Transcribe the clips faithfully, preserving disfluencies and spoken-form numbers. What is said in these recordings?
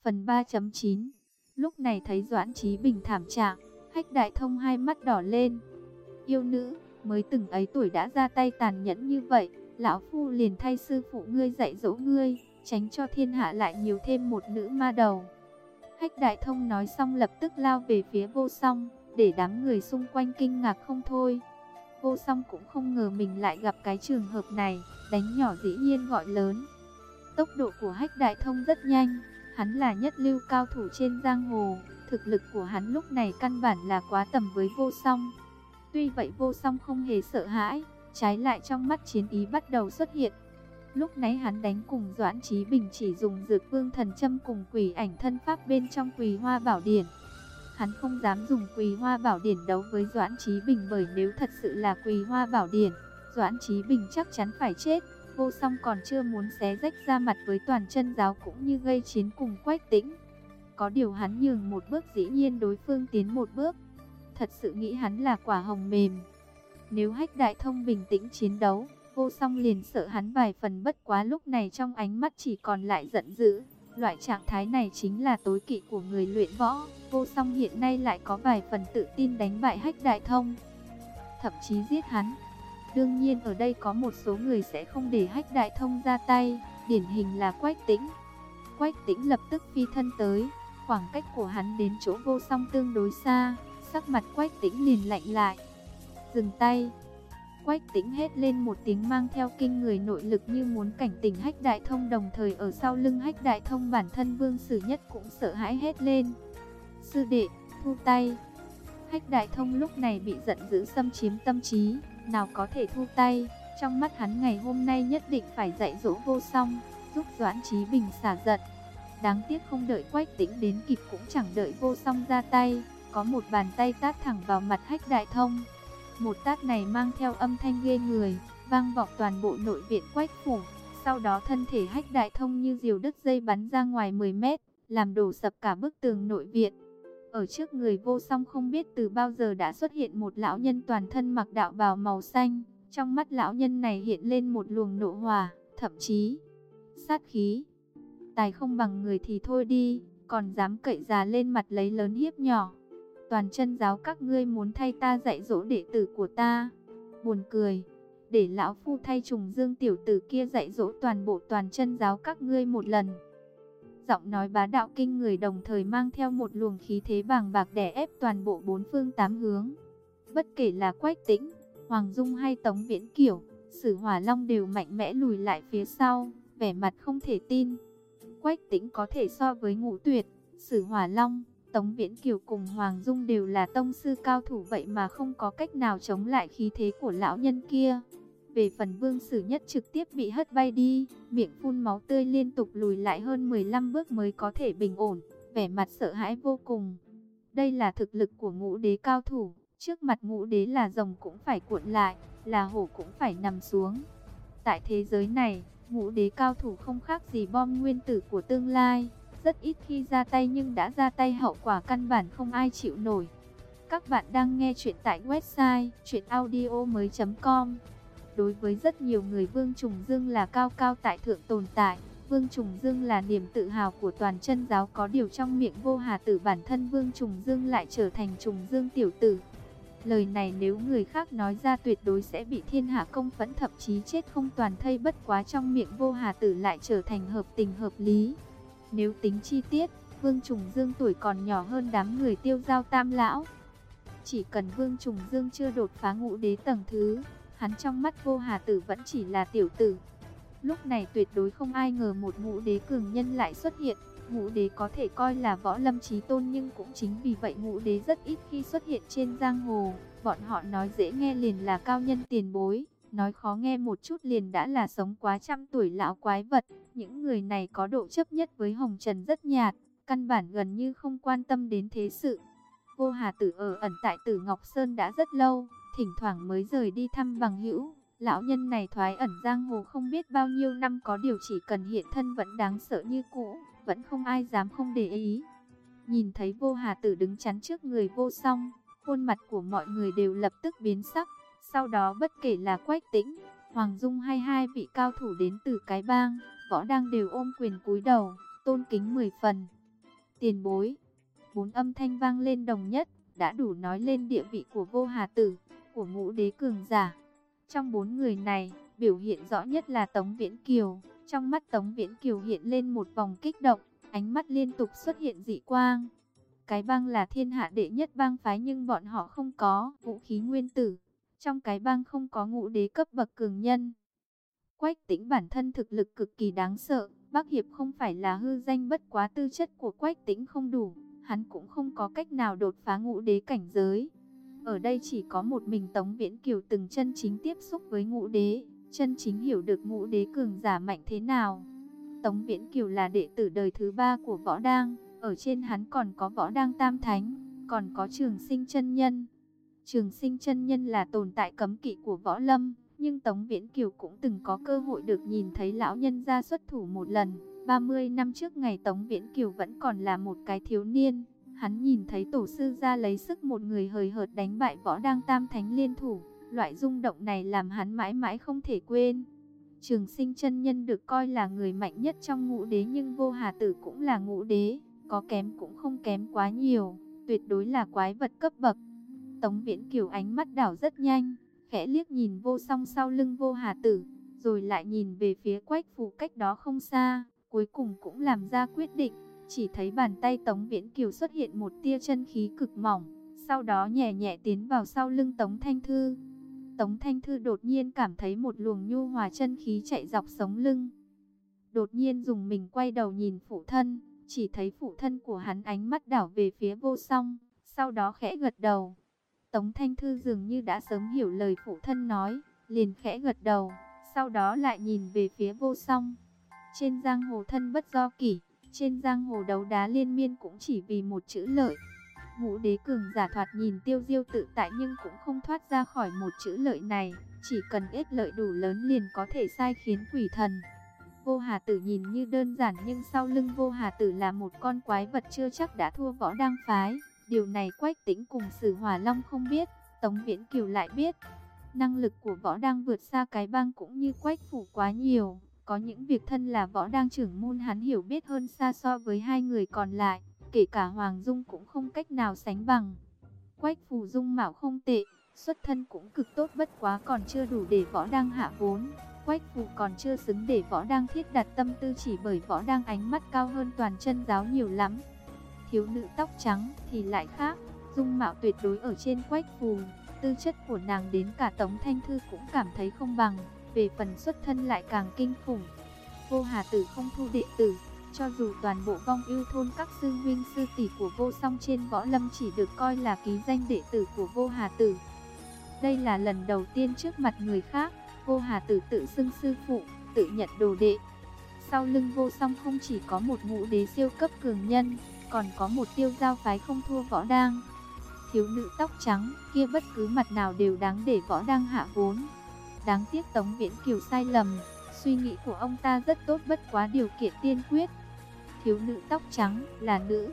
Phần ba chấm chín. Lúc này thấy Doãn Chí Bình thảm trạng, Hách Đại Thông hai mắt đỏ lên. Yêu nữ, mới từng ấy tuổi đã ra tay tàn nhẫn như vậy, lão phu liền thay sư phụ ngươi dạy dỗ ngươi, tránh cho thiên hạ lại nhiều thêm một nữ ma đầu. Hách Đại Thông nói xong lập tức lao về phía Vô Song, để đám người xung quanh kinh ngạc không thôi. Vô Song cũng không ngờ mình lại gặp cái trường hợp này, đánh nhỏ dĩ nhiên gọi lớn. Tốc độ của Hách Đại Thông rất nhanh, hắn là nhất lưu cao thủ trên giang hồ, thực lực của hắn lúc này căn bản là quá tầm với Vô Song. Tuy vậy Vô Song không hề sợ hãi, trái lại trong mắt chiến ý bắt đầu xuất hiện. Lúc nãy hắn đánh cùng Doãn Chí Bình chỉ dùng Dược Vương Thần Châm cùng Quỷ Ảnh Thân Pháp bên trong Quỳ Hoa Bảo Điển. Hắn không dám dùng Quỳ Hoa Bảo Điển đấu với Doãn Chí Bình, bởi nếu thật sự là Quỳ Hoa Bảo Điển, Doãn Chí Bình chắc chắn phải chết. Vô Song còn chưa muốn xé rách ra mặt với Toàn Chân Giáo cũng như gây chiến cùng Quách Tĩnh. Có điều hắn nhường một bước dĩ nhiên đối phương tiến một bước. Thật sự nghĩ hắn là quả hồng mềm. Nếu Hách Đại Thông bình tĩnh chiến đấu, Vô Song liền sợ hắn vài phần, bất quá lúc này trong ánh mắt chỉ còn lại giận dữ. Loại trạng thái này chính là tối kỵ của người luyện võ. Vô Song hiện nay lại có vài phần tự tin đánh bại Hách Đại Thông, thậm chí giết hắn. Đương nhiên ở đây có một số người sẽ không để Hách Đại Thông ra tay, điển hình là Quách Tĩnh. Quách Tĩnh lập tức phi thân tới, khoảng cách của hắn đến chỗ Vô Song tương đối xa, sắc mặt Quách Tĩnh liền lạnh lại. Dừng tay. Quách Tĩnh hét lên một tiếng mang theo kinh người nội lực như muốn cảnh tỉnh Hách Đại Thông, đồng thời ở sau lưng Hách Đại Thông bản thân Vương Sử Nhất cũng sợ hãi hét lên. Sư đệ, thu tay. Hách Đại Thông lúc này bị giận dữ xâm chiếm tâm trí, nào có thể thu tay. Trong mắt hắn ngày hôm nay nhất định phải dạy dỗ Vô Song, giúp Doãn Chí Bình xả giận. Đáng tiếc không đợi Quách Tĩnh đến kịp, cũng chẳng đợi Vô Song ra tay, có một bàn tay tát thẳng vào mặt Hách Đại Thông. Một tát này mang theo âm thanh ghê người, vang vọng toàn bộ nội viện Quách phủ. Sau đó thân thể Hách Đại Thông như diều đứt dây bắn ra ngoài mười mét, làm đổ sập cả bức tường nội viện. Ở trước người Vô Song không biết từ bao giờ đã xuất hiện một lão nhân toàn thân mặc đạo bào màu xanh. Trong mắt lão nhân này hiện lên một luồng nộ hỏa, thậm chí sát khí. Tài không bằng người thì thôi đi, còn dám cậy già lên mặt lấy lớn hiếp nhỏ. Toàn Chân Giáo các ngươi muốn thay ta dạy dỗ đệ tử của ta? Buồn cười, để lão phu thay Trùng Dương tiểu tử kia dạy dỗ toàn bộ Toàn Chân Giáo các ngươi một lần. Giọng nói bá đạo kinh người đồng thời mang theo một luồng khí thế bàng bạc đè ép toàn bộ bốn phương tám hướng. Bất kể là Quách Tĩnh, Hoàng Dung hay Tống Viễn Kiều, Sử Hỏa Long đều mạnh mẽ lùi lại phía sau, vẻ mặt không thể tin. Quách Tĩnh có thể so với Ngũ Tuyệt, Sử Hỏa Long, Tống Viễn Kiều cùng Hoàng Dung đều là tông sư cao thủ, vậy mà không có cách nào chống lại khí thế của lão nhân kia. Về phần Vương Sử Nhất trực tiếp bị hất bay đi, miệng phun máu tươi liên tục lùi lại hơn mười lăm bước mới có thể bình ổn, vẻ mặt sợ hãi vô cùng. Đây là thực lực của Ngũ Đế cao thủ, trước mặt Ngũ Đế là rồng cũng phải cuộn lại, là hổ cũng phải nằm xuống. Tại thế giới này, Ngũ Đế cao thủ không khác gì bom nguyên tử của tương lai, rất ít khi ra tay nhưng đã ra tay hậu quả căn bản không ai chịu nổi. Các bạn đang nghe chuyện tại website truyện audio mới chấm com. Đối với rất nhiều người, Vương Trùng Dương là cao cao tại thượng tồn tại. Vương Trùng Dương là niềm tự hào của Toàn Chân Giáo, có điều trong miệng Vô Hà Tử bản thân Vương Trùng Dương lại trở thành Trùng Dương tiểu tử. Lời này nếu người khác nói ra tuyệt đối sẽ bị thiên hạ công phẫn, thậm chí chết không toàn thây, bất quá trong miệng Vô Hà Tử lại trở thành hợp tình hợp lý. Nếu tính chi tiết, Vương Trùng Dương tuổi còn nhỏ hơn đám người Tiêu Giao Tam lão. Chỉ cần Vương Trùng Dương chưa đột phá Ngũ Đế tầng thứ, hắn trong mắt Vô Hà Tử vẫn chỉ là tiểu tử. Lúc này tuyệt đối không ai ngờ một Ngũ Đế cường nhân lại xuất hiện. Ngũ Đế có thể coi là võ lâm chí tôn, nhưng cũng chính vì vậy Ngũ Đế rất ít khi xuất hiện trên giang hồ. Bọn họ nói dễ nghe liền là cao nhân tiền bối, nói khó nghe một chút liền đã là sống quá trăm tuổi lão quái vật. Những người này có độ chấp nhất với hồng trần rất nhạt, căn bản gần như không quan tâm đến thế sự. Vô Hà Tử ở ẩn tại Tử Ngọc Sơn đã rất lâu, thỉnh thoảng mới rời đi thăm bằng hữu. Lão nhân này thoái ẩn giang hồ không biết bao nhiêu năm, có điều chỉ cần hiện thân vẫn đáng sợ như cũ, vẫn không ai dám không để ý. Nhìn thấy Vô Hà Tử đứng chắn trước người Vô Song, khuôn mặt của mọi người đều lập tức biến sắc. Sau đó bất kể là Quách Tĩnh, Hoàng Dung hay hai vị cao thủ đến từ cái bang Võ đang đều ôm quyền cúi đầu, tôn kính mười phần. Tiền bối. Bốn âm thanh vang lên đồng nhất, đã đủ nói lên địa vị của Vô Hà Tử, của ngũ đế cường giả. Trong bốn người này, biểu hiện rõ nhất là Tống Viễn Kiều. Trong mắt Tống Viễn Kiều hiện lên một vòng kích động, ánh mắt liên tục xuất hiện dị quang. Cái bang là thiên hạ đệ nhất bang phái nhưng bọn họ không có vũ khí nguyên tử. Trong cái bang không có ngũ đế cấp bậc cường nhân. Quách Tĩnh bản thân thực lực cực kỳ đáng sợ. Bắc Hiệp không phải là hư danh, bất quá tư chất của Quách Tĩnh không đủ. Hắn cũng không có cách nào đột phá ngũ đế cảnh giới. Ở đây chỉ có một mình Tống Viễn Kiều từng chân chính tiếp xúc với ngũ đế, chân chính hiểu được ngũ đế cường giả mạnh thế nào. Tống Viễn Kiều là đệ tử đời thứ ba của Võ Đang, ở trên hắn còn có Võ Đang Tam Thánh, còn có Trường Sinh chân nhân. Trường Sinh chân nhân là tồn tại cấm kỵ của võ lâm, nhưng Tống Viễn Kiều cũng từng có cơ hội được nhìn thấy lão nhân gia xuất thủ một lần. ba mươi năm trước ngày Tống Viễn Kiều vẫn còn là một cái thiếu niên, hắn nhìn thấy tổ sư ra lấy sức một người hời hợt đánh bại Võ Đang Tam Thánh liên thủ. Loại rung động này làm hắn mãi mãi không thể quên. Trường Sinh chân nhân được coi là người mạnh nhất trong ngũ đế, nhưng Vô Hà Tử cũng là ngũ đế, có kém cũng không kém quá nhiều, tuyệt đối là quái vật cấp bậc. Tống Viễn Kiều ánh mắt đảo rất nhanh, khẽ liếc nhìn Vô Song sau lưng Vô Hà Tử, rồi lại nhìn về phía Quách Phù cách đó không xa, cuối cùng cũng làm ra quyết định. Chỉ thấy bàn tay Tống Viễn Kiều xuất hiện một tia chân khí cực mỏng, sau đó nhẹ nhẹ tiến vào sau lưng Tống Thanh Thư. Tống Thanh Thư đột nhiên cảm thấy một luồng nhu hòa chân khí chạy dọc sống lưng. Đột nhiên dùng mình quay đầu nhìn phụ thân, chỉ thấy phụ thân của hắn ánh mắt đảo về phía Vô Song, sau đó khẽ gật đầu. Tống Thanh Thư dường như đã sớm hiểu lời phụ thân nói, liền khẽ gật đầu, sau đó lại nhìn về phía Vô Song. Trên giang hồ thân bất do kỷ, trên giang hồ đấu đá liên miên cũng chỉ vì một chữ lợi. Ngũ đế cường giả thoạt nhìn tiêu diêu tự tại nhưng cũng không thoát ra khỏi một chữ lợi này, chỉ cần ích lợi đủ lớn liền có thể sai khiến quỷ thần. Vô Hà Tử nhìn như đơn giản nhưng sau lưng Vô Hà Tử là một con quái vật chưa chắc đã thua Võ Đang phái. Điều này Quách Tĩnh cùng Sử Hỏa Long không biết, Tống Viễn Kiều lại biết. Năng lực của Võ Đang vượt xa cái bang cũng như Quách Phủ quá nhiều. Có những việc thân là Võ Đang trưởng môn hắn hiểu biết hơn xa so với hai người còn lại. Kể cả Hoàng Dung cũng không cách nào sánh bằng. Quách Phù dung mạo không tệ, xuất thân cũng cực tốt, bất quá còn chưa đủ để Võ Đang hạ vốn. Quách Phù còn chưa xứng để Võ Đang thiết đặt tâm tư, chỉ bởi Võ Đang ánh mắt cao hơn toàn chân giáo nhiều lắm. Thiếu nữ tóc trắng thì lại khác, dung mạo tuyệt đối ở trên Quách Phù, tư chất của nàng đến cả Tống Thanh Thư cũng cảm thấy không bằng, về phần xuất thân lại càng kinh khủng. Vô Hà Tử không thu đệ tử, cho dù toàn bộ Vong Ưu thôn các sư huynh sư tỷ của Vô Song trên võ lâm chỉ được coi là ký danh đệ tử của Vô Hà Tử. Đây là lần đầu tiên trước mặt người khác, Vô Hà Tử tự xưng sư phụ, tự nhận đồ đệ. Sau lưng Vô Song không chỉ có một ngũ đế siêu cấp cường nhân, còn có một tiêu giao phái không thua Võ Đang. Thiếu nữ tóc trắng kia bất cứ mặt nào đều đáng để Võ Đang hạ vốn. Đáng tiếc Tống Viễn Kiều sai lầm, suy nghĩ của ông ta rất tốt, bất quá điều kiện tiên quyết. Thiếu nữ tóc trắng là nữ.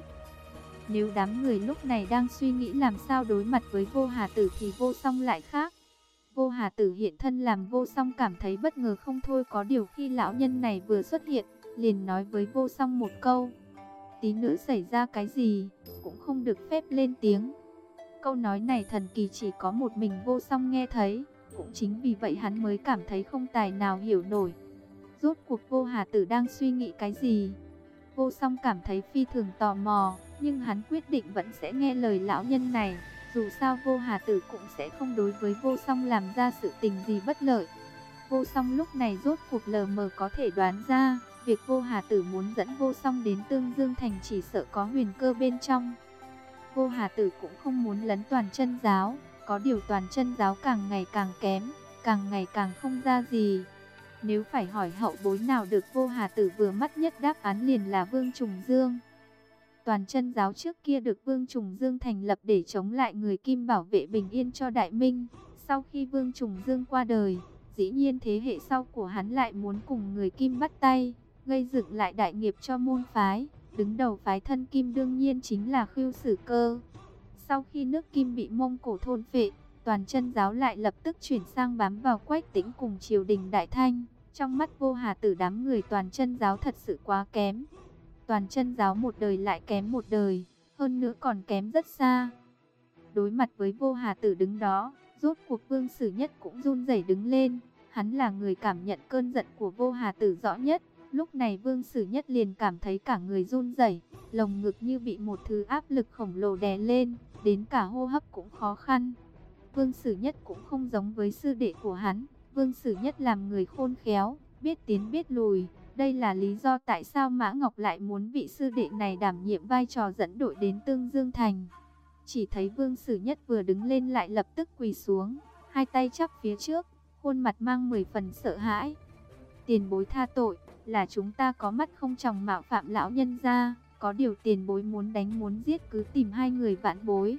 Nếu đám người lúc này đang suy nghĩ làm sao đối mặt với Vô Hà Tử thì Vô Song lại khác. Vô Hà Tử hiện thân làm Vô Song cảm thấy bất ngờ không thôi, có điều khi lão nhân này vừa xuất hiện, liền nói với Vô Song một câu. Tí nữa xảy ra cái gì, cũng không được phép lên tiếng. Câu nói này thần kỳ chỉ có một mình Vô Song nghe thấy, cũng chính vì vậy hắn mới cảm thấy không tài nào hiểu nổi. Rốt cuộc Vô Hà Tử đang suy nghĩ cái gì? Vô Song cảm thấy phi thường tò mò, nhưng hắn quyết định vẫn sẽ nghe lời lão nhân này. Dù sao Vô Hà Tử cũng sẽ không đối với Vô Song làm ra sự tình gì bất lợi. Vô Song lúc này rốt cuộc lờ mờ có thể đoán ra, việc Vô Hà Tử muốn dẫn Vô Song đến Tương Dương Thành chỉ sợ có huyền cơ bên trong. Vô Hà Tử cũng không muốn lấn toàn chân giáo, có điều toàn chân giáo càng ngày càng kém, càng ngày càng không ra gì. Nếu phải hỏi hậu bối nào được Vô Hà Tử vừa mắt nhất, đáp án liền là Vương Trùng Dương. Toàn chân giáo trước kia được Vương Trùng Dương thành lập để chống lại người Kim bảo vệ bình yên cho Đại Minh. Sau khi Vương Trùng Dương qua đời, dĩ nhiên thế hệ sau của hắn lại muốn cùng người Kim bắt tay, gây dựng lại đại nghiệp cho môn phái. Đứng đầu phái thân Kim đương nhiên chính là Khưu Sử Cơ. Sau khi nước Kim bị Mông Cổ thôn phệ, toàn chân giáo lại lập tức chuyển sang bám vào Quách Tĩnh cùng triều đình Đại Thanh. Trong mắt Vô Hà Tử, đám người toàn chân giáo thật sự quá kém. Toàn Chân giáo một đời lại kém một đời, hơn nữa còn kém rất xa. Đối mặt với Vô Hà Tử đứng đó, rốt cuộc Vương Sử Nhất cũng run rẩy đứng lên. Hắn là người cảm nhận cơn giận của Vô Hà Tử rõ nhất. Lúc này Vương Sử Nhất liền cảm thấy cả người run rẩy, lồng ngực như bị một thứ áp lực khổng lồ đè lên, đến cả hô hấp cũng khó khăn. Vương Sử Nhất cũng không giống với sư đệ của hắn. Vương Sử Nhất làm người khôn khéo, biết tiến biết lùi. Đây là lý do tại sao Mã Ngọc lại muốn vị sư đệ này đảm nhiệm vai trò dẫn đội đến Tương Dương Thành. Chỉ thấy Vương Sử Nhất vừa đứng lên lại lập tức quỳ xuống, hai tay chắp phía trước, khuôn mặt mang mười phần sợ hãi. Tiền bối tha tội, là chúng ta có mắt không tròng mạo phạm lão nhân gia, có điều tiền bối muốn đánh muốn giết cứ tìm hai người vãn bối.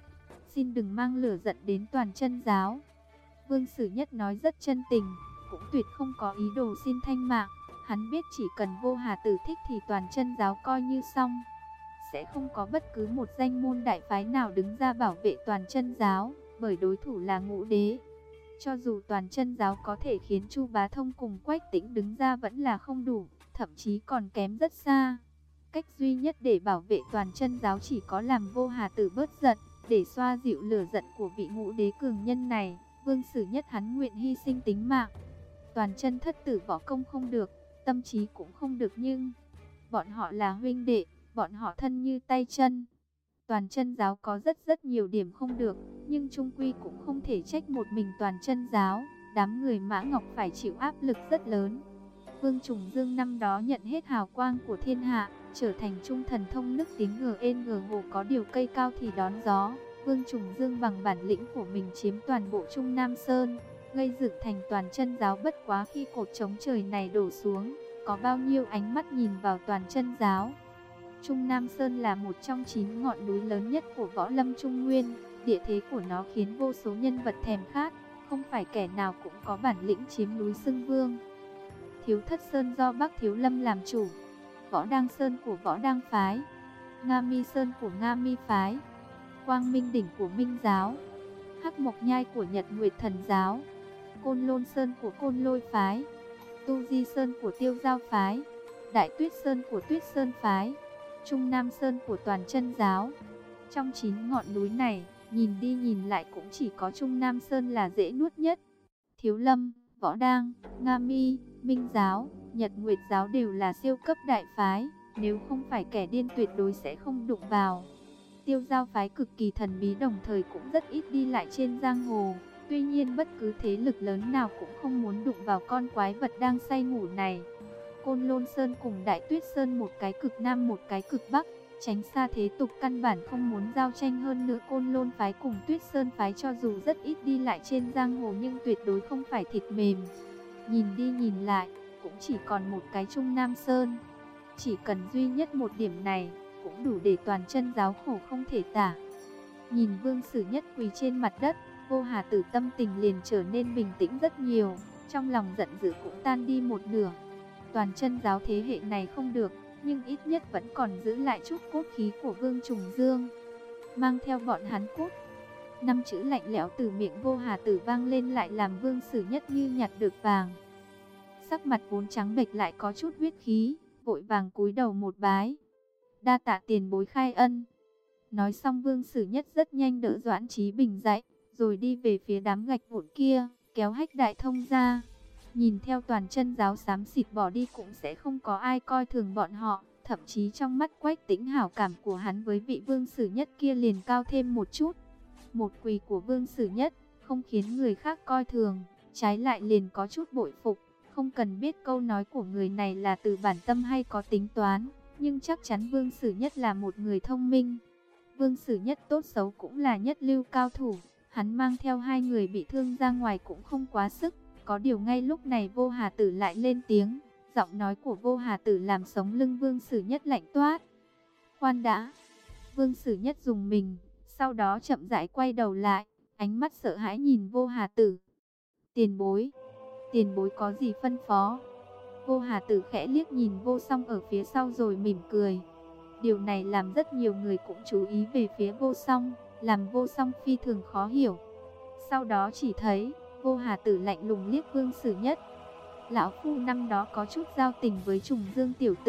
Xin đừng mang lửa giận đến Toàn Chân giáo. Vương Sử Nhất nói rất chân tình, cũng tuyệt không có ý đồ xin thanh mạng. Hắn biết chỉ cần Vô Hà Tử thích thì Toàn Chân giáo coi như xong. Sẽ không có bất cứ một danh môn đại phái nào đứng ra bảo vệ Toàn Chân giáo, bởi đối thủ là Ngũ Đế. Cho dù Toàn Chân giáo có thể khiến Chu Bá Thông cùng Quách Tĩnh đứng ra vẫn là không đủ, thậm chí còn kém rất xa. Cách duy nhất để bảo vệ Toàn Chân giáo chỉ có làm Vô Hà Tử bớt giận, để xoa dịu lửa giận của vị Ngũ Đế cường nhân này. Vương Sử Nhất hắn nguyện hy sinh tính mạng. Toàn Chân thất tử võ công không được, tâm trí cũng không được, nhưng bọn họ là huynh đệ, bọn họ thân như tay chân. Toàn Chân giáo có rất rất nhiều điểm không được, nhưng chung quy cũng không thể trách một mình Toàn Chân giáo. Đám người Mã Ngọc phải chịu áp lực rất lớn. Vương Trùng Dương năm đó nhận hết hào quang của thiên hạ, trở thành trung thần thông nức tiếng ngờ ên ngờ hồ, có điều cây cao thì đón gió. Vương Trùng Dương bằng bản lĩnh của mình chiếm toàn bộ Trung Nam Sơn, gây dựng thành Toàn Chân giáo. Bất quá khi cột chống trời này đổ xuống, có bao nhiêu ánh mắt nhìn vào Toàn Chân giáo. Trung Nam Sơn là một trong chín ngọn núi lớn nhất của võ lâm Trung Nguyên, địa thế của nó khiến vô số nhân vật thèm khát, không phải kẻ nào cũng có bản lĩnh chiếm núi xưng vương. Thiếu Thất Sơn do Bắc Thiếu Lâm làm chủ, Võ Đăng Sơn của Võ Đăng phái, Nga Mi Sơn của Nga Mi phái, Quang Minh Đỉnh của Minh giáo, Hắc Mộc Nhai của Nhật Nguyệt Thần giáo, Côn Lôn Sơn của Côn Lôi phái, Tu Di Sơn của Tiêu Giao phái, Đại Tuyết Sơn của Tuyết Sơn phái, Trung Nam Sơn của Toàn Chân giáo. Trong chín ngọn núi này, nhìn đi nhìn lại cũng chỉ có Trung Nam Sơn là dễ nuốt nhất. Thiếu Lâm, Võ Đang, Nga Mi, Minh giáo, Nhật Nguyệt giáo đều là siêu cấp đại phái, nếu không phải kẻ điên tuyệt đối sẽ không đụng vào. Tiêu Giao phái cực kỳ thần bí, đồng thời cũng rất ít đi lại trên giang hồ. Tuy nhiên bất cứ thế lực lớn nào cũng không muốn đụng vào con quái vật đang say ngủ này. Côn Lôn Sơn cùng Đại Tuyết Sơn, một cái cực nam một cái cực bắc, tránh xa thế tục, căn bản không muốn giao tranh. Hơn nữa Côn Lôn phái cùng Tuyết Sơn phái cho dù rất ít đi lại trên giang hồ nhưng tuyệt đối không phải thịt mềm. Nhìn đi nhìn lại, cũng chỉ còn một cái Trung Nam Sơn. Chỉ cần duy nhất một điểm này, cũng đủ để Toàn Chân giáo khổ không thể tả. Nhìn Vương Sử Nhất quỳ trên mặt đất, Vô Hà Tử tâm tình liền trở nên bình tĩnh rất nhiều, trong lòng giận dữ cũng tan đi một nửa. Toàn Chân giáo thế hệ này không được, nhưng ít nhất vẫn còn giữ lại chút cốt khí của Vương Trùng Dương. Mang theo bọn hắn cút. Năm chữ lạnh lẽo từ miệng Vô Hà Tử vang lên lại làm Vương Sử Nhất như nhặt được vàng. Sắc mặt vốn trắng bệch lại có chút huyết khí, vội vàng cúi đầu một bái. Đa tạ tiền bối khai ân. Nói xong Vương Sử Nhất rất nhanh đỡ Doãn Chí Bình dậy, rồi đi về phía đám gạch vụn kia, kéo Hách Đại Thông ra. Nhìn theo Toàn Chân giáo xám xịt bỏ đi cũng sẽ không có ai coi thường bọn họ. Thậm chí trong mắt Quách Tĩnh hảo cảm của hắn với vị Vương Sử Nhất kia liền cao thêm một chút. Một quỳ của Vương Sử Nhất không khiến người khác coi thường, trái lại liền có chút bội phục. Không cần biết câu nói của người này là từ bản tâm hay có tính toán, nhưng chắc chắn Vương Sử Nhất là một người thông minh. Vương Sử Nhất tốt xấu cũng là nhất lưu cao thủ, hắn mang theo hai người bị thương ra ngoài cũng không quá sức. Có điều ngay lúc này Vô Hà Tử lại lên tiếng, giọng nói của Vô Hà Tử làm sống lưng Vương Sử Nhất lạnh toát. Khoan đã. Vương Sử Nhất dùng mình, sau đó chậm rãi quay đầu lại, ánh mắt sợ hãi nhìn Vô Hà Tử. Tiền bối, tiền bối có gì phân phó? Vô Hà Tử khẽ liếc nhìn Vô Song ở phía sau rồi mỉm cười. Điều này làm rất nhiều người cũng chú ý về phía Vô Song, làm Vô Song phi thường khó hiểu. Sau đó chỉ thấy Vô Hà Tử lạnh lùng liếc Vương Sử Nhất. Lão phu năm đó có chút giao tình với Trùng Dương tiểu tử,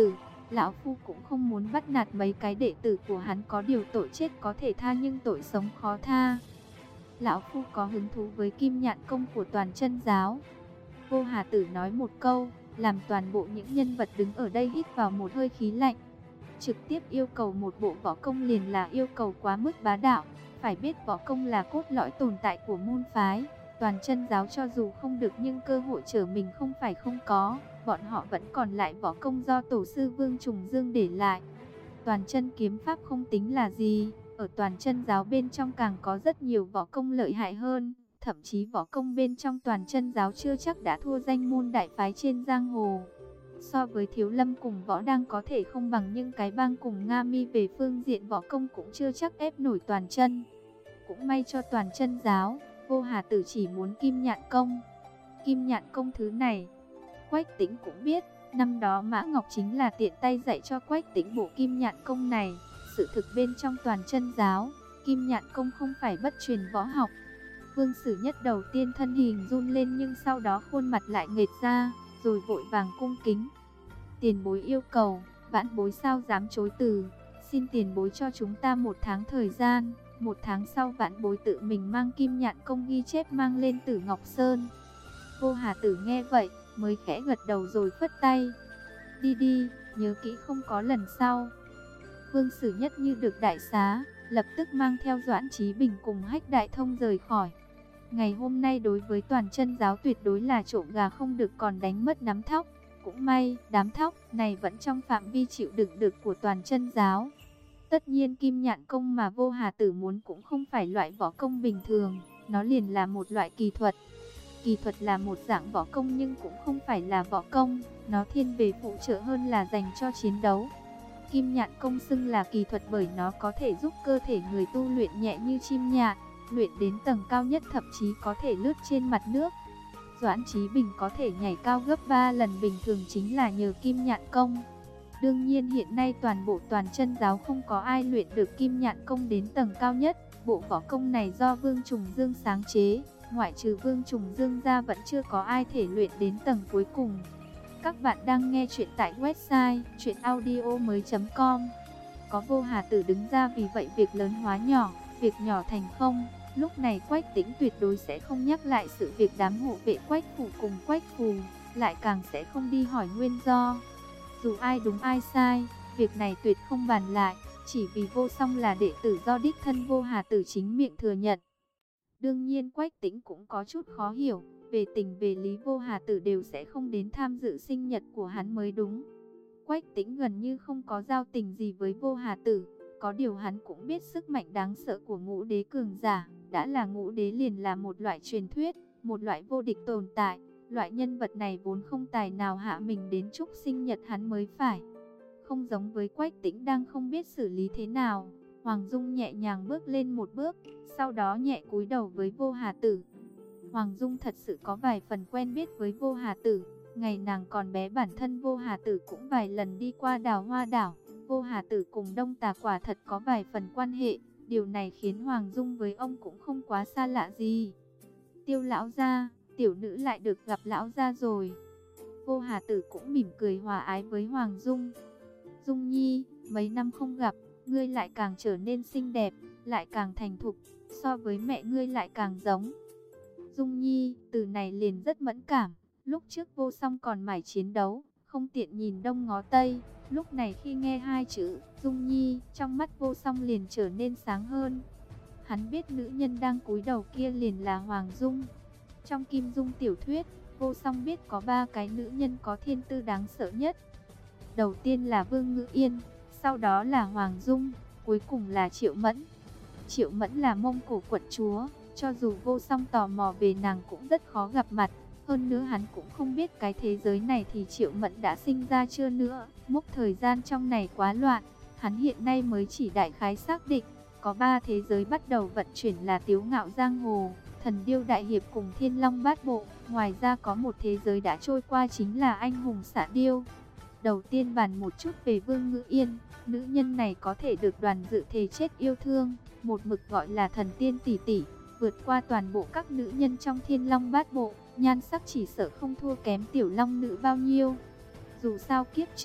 Lão Phu cũng không muốn bắt nạt mấy cái đệ tử của hắn, có điều tội chết có thể tha nhưng tội sống khó tha. Lão Phu có hứng thú với Kim Nhạn Công của Toàn Chân Giáo. Vô Hà Tử nói một câu, làm toàn bộ những nhân vật đứng ở đây hít vào một hơi khí lạnh. Trực tiếp yêu cầu một bộ võ công liền là yêu cầu quá mức bá đạo. Phải biết võ công là cốt lõi tồn tại của môn phái. Toàn Chân Giáo cho dù không được nhưng cơ hội trở mình không phải không có. Bọn họ vẫn còn lại võ công do tổ sư Vương Trùng Dương để lại. Toàn chân kiếm pháp không tính là gì. Ở Toàn Chân Giáo bên trong càng có rất nhiều võ công lợi hại hơn. Thậm chí võ công bên trong Toàn Chân Giáo chưa chắc đã thua danh môn đại phái trên giang hồ. So với Thiếu Lâm cùng Võ Đang có thể không bằng, nhưng cái bang cùng Nga Mi về phương diện võ công cũng chưa chắc ép nổi Toàn Chân. Cũng may cho Toàn Chân Giáo, Vô Hà Tử chỉ muốn Kim Nhạn Công. Kim Nhạn Công thứ này, Quách Tĩnh cũng biết, năm đó Mã Ngọc chính là tiện tay dạy cho Quách Tĩnh bộ Kim Nhạn Công này. Sự thực bên trong Toàn Chân Giáo, Kim Nhạn Công không phải bất truyền võ học. Vương Sử Nhất đầu tiên thân hình run lên nhưng sau đó khuôn mặt lại nghệt ra, rồi vội vàng cung kính. Tiền bối yêu cầu, vãn bối sao dám chối từ, xin tiền bối cho chúng ta một tháng thời gian. Một tháng sau vãn bối tự mình mang Kim Nhạn Công ghi chép mang lên Tử Ngọc Sơn. Vô Hà Tử nghe vậy, mới khẽ gật đầu rồi phất tay. Đi đi, nhớ kỹ không có lần sau. Vương Sử Nhất như được đại xá, lập tức mang theo Doãn Chí Bình cùng Hách Đại Thông rời khỏi. Ngày hôm nay đối với Toàn Chân Giáo tuyệt đối là trộm gà không được còn đánh mất nắm thóc. Cũng may, đám thóc này vẫn trong phạm vi chịu đựng được của Toàn Chân Giáo. Tất nhiên Kim Nhạn Công mà Vô Hà Tử muốn cũng không phải loại võ công bình thường, nó liền là một loại kỳ thuật. Kỳ thuật là một dạng võ công nhưng cũng không phải là võ công, nó thiên về phụ trợ hơn là dành cho chiến đấu. Kim Nhạn Công xưng là kỳ thuật bởi nó có thể giúp cơ thể người tu luyện nhẹ như chim nhạn, luyện đến tầng cao nhất thậm chí có thể lướt trên mặt nước. Doãn Chí Bình có thể nhảy cao gấp ba lần bình thường chính là nhờ Kim Nhạn Công. Đương nhiên hiện nay toàn bộ Toàn Chân Giáo không có ai luyện được Kim Nhạn Công đến tầng cao nhất. Bộ võ công này do Vương Trùng Dương sáng chế, ngoại trừ Vương Trùng Dương ra vẫn chưa có ai thể luyện đến tầng cuối cùng. Các bạn đang nghe chuyện tại website truyện audio mới chấm com. Có Vô Hà Tử đứng ra, vì vậy việc lớn hóa nhỏ, việc nhỏ thành không. Lúc này Quách Tĩnh tuyệt đối sẽ không nhắc lại sự việc đám hộ vệ Quách Phủ cùng Quách Phù, lại càng sẽ không đi hỏi nguyên do. Dù ai đúng ai sai, việc này tuyệt không bàn lại, chỉ vì Vô Song là đệ tử do đích thân Vô Hà Tử chính miệng thừa nhận. Đương nhiên Quách Tĩnh cũng có chút khó hiểu, về tình về lý Vô Hà Tử đều sẽ không đến tham dự sinh nhật của hắn mới đúng. Quách Tĩnh gần như không có giao tình gì với Vô Hà Tử, có điều hắn cũng biết sức mạnh đáng sợ của ngũ đế cường giả, đã là ngũ đế liền là một loại truyền thuyết, một loại vô địch tồn tại. Loại nhân vật này vốn không tài nào hạ mình đến chúc sinh nhật hắn mới phải. Không giống với Quách Tĩnh đang không biết xử lý thế nào, Hoàng Dung nhẹ nhàng bước lên một bước, sau đó nhẹ cúi đầu với Vô Hà Tử. Hoàng Dung thật sự có vài phần quen biết với Vô Hà Tử, ngày nàng còn bé bản thân Vô Hà Tử cũng vài lần đi qua Đào Hoa Đảo. Vô Hà Tử cùng Đông Tà quả thật có vài phần quan hệ, điều này khiến Hoàng Dung với ông cũng không quá xa lạ gì. Tiêu lão gia, tiểu nữ lại được gặp lão gia rồi. Vô Hà Tử cũng mỉm cười hòa ái với Hoàng Dung. Dung Nhi, mấy năm không gặp, ngươi lại càng trở nên xinh đẹp, lại càng thành thục, so với mẹ ngươi lại càng giống. Dung Nhi, từ này liền rất mẫn cảm, lúc trước Vô Song còn mải chiến đấu, không tiện nhìn đông ngó tây, lúc này khi nghe hai chữ Dung Nhi, trong mắt Vô Song liền trở nên sáng hơn. Hắn biết nữ nhân đang cúi đầu kia liền là Hoàng Dung. Trong Kim Dung tiểu thuyết, Vô Song biết có ba cái nữ nhân có thiên tư đáng sợ nhất. Đầu tiên là Vương Ngữ Yên, sau đó là Hoàng Dung, cuối cùng là Triệu Mẫn. Triệu Mẫn là Mông Cổ quận chúa, cho dù Vô Song tò mò về nàng cũng rất khó gặp mặt. Hơn nữa hắn cũng không biết cái thế giới này thì Triệu Mẫn đã sinh ra chưa nữa. Mốc thời gian trong này quá loạn, hắn hiện nay mới chỉ đại khái xác định. Có ba thế giới bắt đầu vận chuyển là Tiếu Ngạo Giang Hồ, Thần Điêu Đại Hiệp cùng Thiên Long Bát Bộ. Ngoài ra có một thế giới đã trôi qua chính là Anh Hùng Xạ Điêu. Đầu tiên bàn một chút về Vương Ngữ Yên. Nữ nhân này có thể được Đoàn Dự thề chết yêu thương, một mực gọi là thần tiên tỷ tỷ, vượt qua toàn bộ các nữ nhân trong Thiên Long Bát Bộ. Nhan sắc chỉ sợ không thua kém Tiểu Long Nữ bao nhiêu. Dù sao kiếp trước,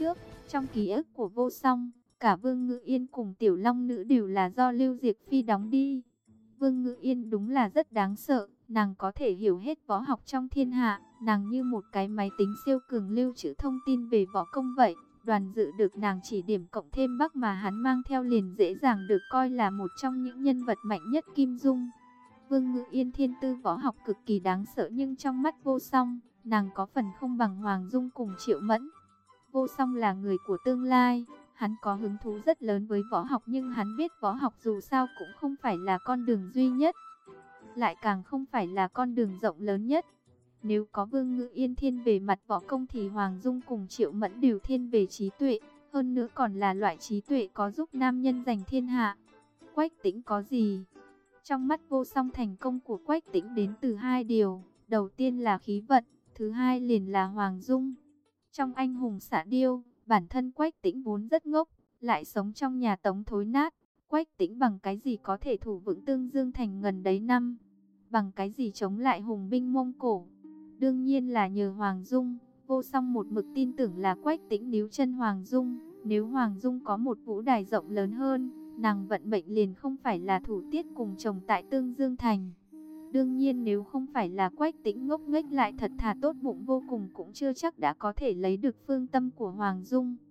Trong ký ức của Vô Song, cả Vương Ngữ Yên cùng Tiểu Long Nữ đều là do Lưu Diệc Phi đóng đi. Vương Ngữ Yên đúng là rất đáng sợ, nàng có thể hiểu hết võ học trong thiên hạ, nàng như một cái máy tính siêu cường lưu trữ thông tin về võ công vậy. Đoàn Dự được nàng chỉ điểm cộng thêm Bắc mà hắn mang theo liền dễ dàng được coi là một trong những nhân vật mạnh nhất Kim Dung. Vương Ngữ Yên thiên tư võ học cực kỳ đáng sợ, nhưng trong mắt Vô Song, nàng có phần không bằng Hoàng Dung cùng Triệu Mẫn. Vô Song là người của tương lai, hắn có hứng thú rất lớn với võ học, nhưng hắn biết võ học dù sao cũng không phải là con đường duy nhất, lại càng không phải là con đường rộng lớn nhất. Nếu có Vương Ngữ Yên thiên về mặt võ công thì Hoàng Dung cùng Triệu Mẫn đều thiên về trí tuệ, hơn nữa còn là loại trí tuệ có giúp nam nhân giành thiên hạ. Quách Tĩnh có gì? Trong mắt Vô Song, thành công của Quách Tĩnh đến từ hai điều, đầu tiên là khí vận, thứ hai liền là Hoàng Dung. Trong Anh hùng xạ điêu, bản thân Quách Tĩnh vốn rất ngốc, lại sống trong nhà Tống thối nát. Quách Tĩnh bằng cái gì có thể thủ vững Tương Dương thành ngần đấy năm? Bằng cái gì chống lại hùng binh Mông Cổ? Đương nhiên là nhờ Hoàng Dung. Vô Song một mực tin tưởng là Quách Tĩnh níu chân Hoàng Dung. Nếu Hoàng Dung có một vũ đài rộng lớn hơn, nàng vận mệnh liền không phải là thủ tiết cùng chồng tại Tương Dương thành. Đương nhiên nếu không phải là Quách Tĩnh ngốc nghếch lại thật thà tốt bụng vô cùng, cũng chưa chắc đã có thể lấy được phương tâm của Hoàng Dung.